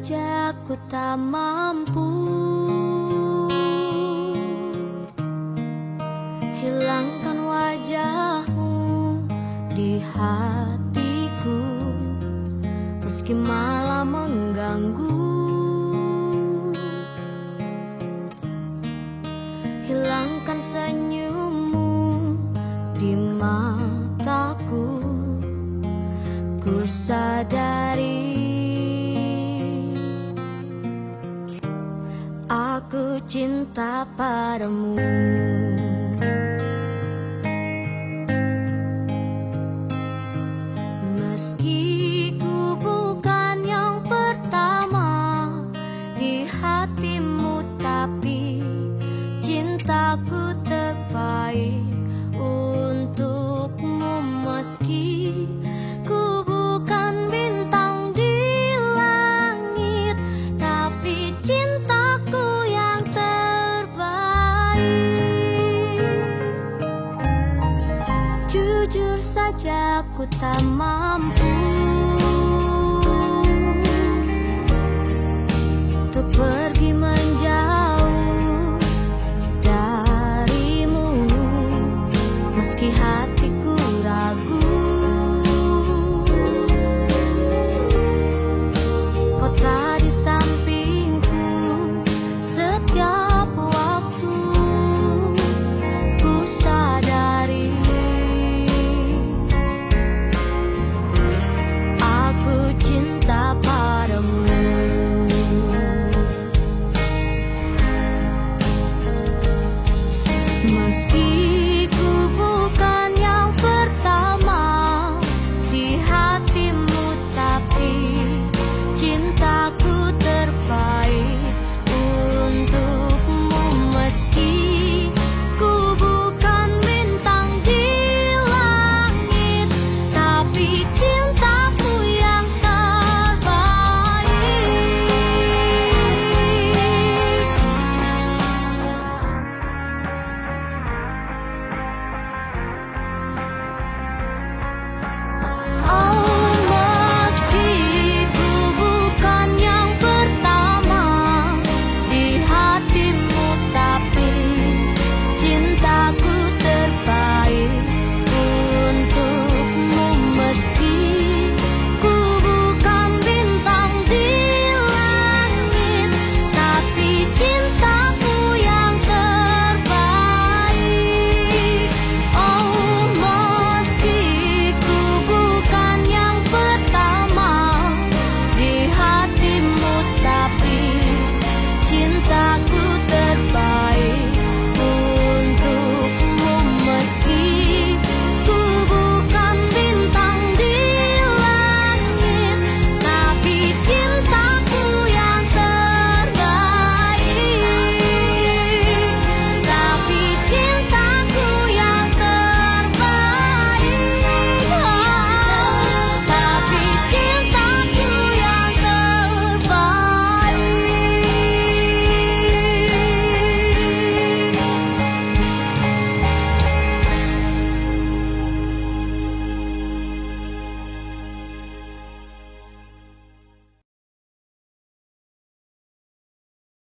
saja ku tak mampu hilangkan wajahmu di hatiku, meski malah mengganggu. Hilangkan senyummu di mataku, ku sadari aku cinta padamu. Meski ku bukan yang pertama di hatimu, tapi cintaku terbaik untukmu. Meski ku bukan bintang di langit, tapi cintaku yang terbaik. Jujur saja ku tak mampu